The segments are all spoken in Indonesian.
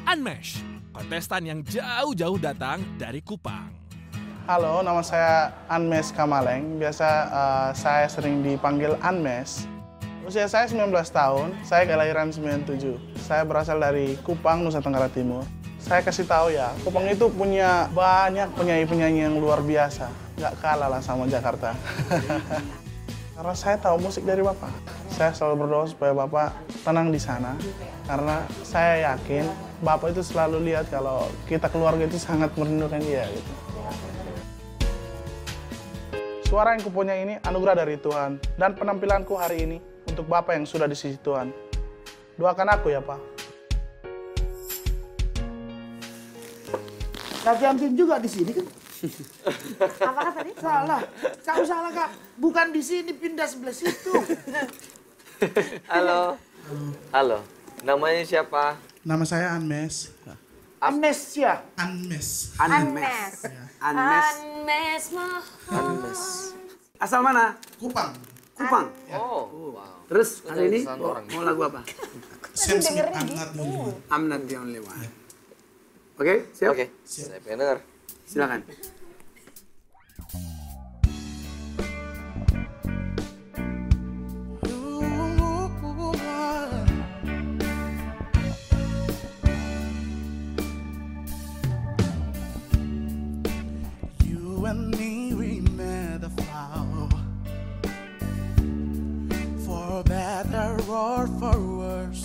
Unmesh, kontestan yang jauh-jauh datang dari Kupang. Halo, nama saya Unmesh Kamaleng. Biasa saya sering dipanggil Unmesh. Usia saya 19 tahun, saya kelahiran 97. Saya berasal dari Kupang, Nusa Tenggara Timur. Saya kasih tahu ya, Kupang itu punya banyak penyanyi-penyanyi yang luar biasa. Nggak kalah lah sama Jakarta. Karena saya tahu musik dari Bapak. Saya selalu berdoa supaya Bapak tenang di sana. Karena saya yakin Bapak itu selalu lihat kalau kita keluarga itu sangat merindukan dia. Gitu. Suara yang kupunya ini anugerah dari Tuhan. Dan penampilanku hari ini untuk Bapak yang sudah di sisi Tuhan. Doakan aku ya, Pak. Latihan tim juga di sini kan? Apakah tadi? Salah. Kamu salah, Kak. Bukan di sini, pindah sebelah situ. Halo. Halo. Namanya siapa? Nama saya Unmesh. Amnesia. Unmesh. Unmesh. Unmesh. Unmesh mah. Unmesh. Asal mana? Kupang. Kupang. Oh, wow. Terus hari ini Ratusan orang. mau lagu apa? Sam Smith, I'm not the only one. I'm not the only one. Oke, siap? Oke, saya pengen denger. Silakan. You and me, we made a vow. For better or for worse.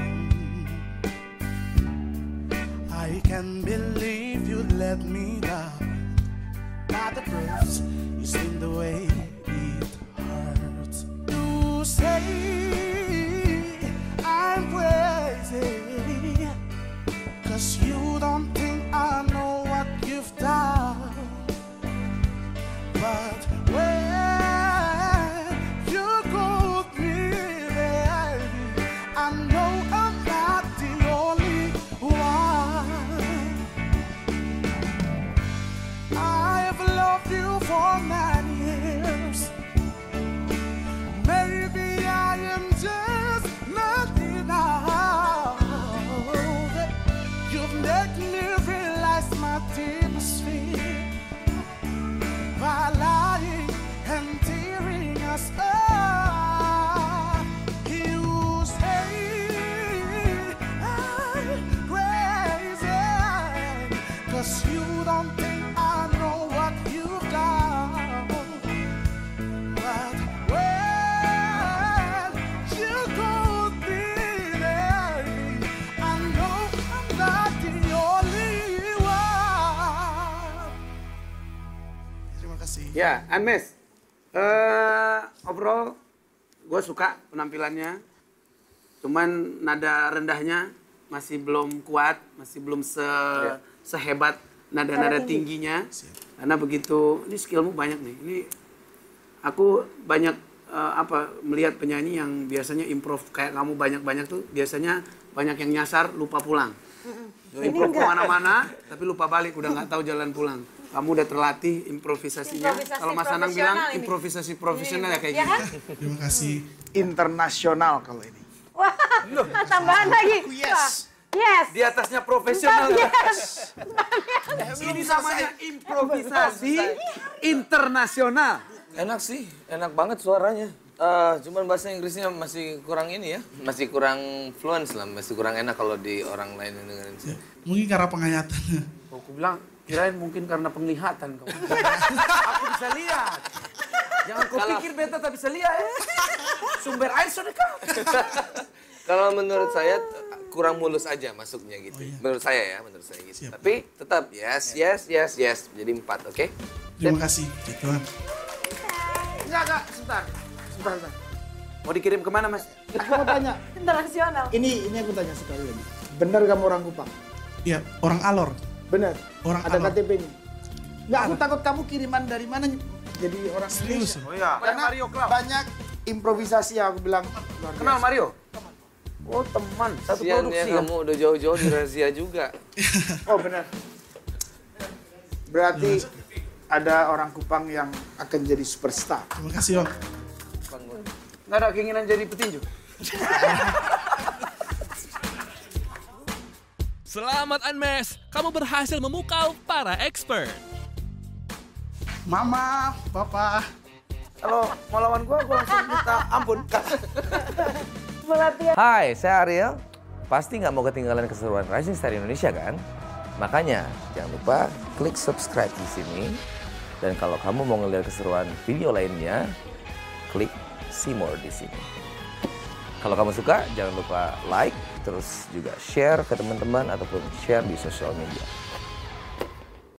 I can't believe you let me down. But the proof is in the way it hurts. You say I'm crazy, 'cause you don't think I know what you've done. But when you go me, baby, I know I'm not the only one. I've loved you for 9 years. Maybe I am just not enough. You've made me realize my deepest fear by lying and tearing us up. You say I'm crazy, 'cause you don't think I know what you've done. But when you go there, I know I'm not the only one. Terima kasih. Ya, Unmesh. Overall, gue suka penampilannya. Cuman nada rendahnya masih belum kuat, masih belum sehebat nada-nada tingginya. Karena begitu, ini skillmu banyak nih. Ini aku banyak melihat penyanyi yang biasanya improv kayak kamu banyak-banyak tuh, biasanya banyak yang nyasar lupa pulang. Improv kemana-mana, tapi lupa balik, udah nggak tahu jalan pulang. Kamu udah terlatih improvisasinya. Kalau Mas Anang bilang improvisasi profesional ya kayak gini. Terima kasih. Internasional kalau ini. Wah, tambahan lagi. Yes. Yes. Di atasnya profesional. Yes. Ini namanya improvisasi internasional. Enak sih, enak banget suaranya. Cuman bahasa Inggrisnya masih kurang ini ya, masih kurang fluent lah, masih kurang enak kalau di orang lain yang dengerin sih. Mungkin karena penghayatan. Aku bilang, kirain mungkin karena penglihatan kamu. Aku bisa lihat. Jangan kau pikir beta tak bisa lihat. Sumber air sudah kau. Kalau menurut saya kurang mulus aja masuknya gitu. Menurut saya gitu. Siap. Tapi tetap yes. Jadi 4, oke? Terima kasih. Tuhan. Enggak, Kak. Sebentar. Mau dikirim kemana, Mas? Aku mau tanya, Internasional. ini aku tanya sekali lagi. Benar kamu orang Kupang? Iya, orang Alor. Benar. Orang Ada Alor. KTP-nya? Enggak, aku takut kamu kiriman dari mana jadi orang Serius. Indonesia. Oh iya. Karena Mario Cloud. banyak improvisasi yang aku bilang luar Kenal biasa. Mario? Oh, teman. Satu Kasian ya, produksi ya. kamu udah jauh-jauh di razia juga. Oh benar. Berarti ada orang Kupang yang akan jadi superstar. Terima kasih, Bang. Nggak ada keinginan jadi petinju? Selamat Unmesh, kamu berhasil memukau para expert. Mama, Papa. Kalau mau lawan gua langsung minta ampun. Hai, saya Ariel. Pasti nggak mau ketinggalan keseruan Rising Star Indonesia kan? Makanya jangan lupa klik subscribe di sini. Dan kalau kamu mau ngeliat keseruan video lainnya, klik see more di sini. Kalau kamu suka, jangan lupa like, terus juga share ke teman-teman ataupun share di sosial media.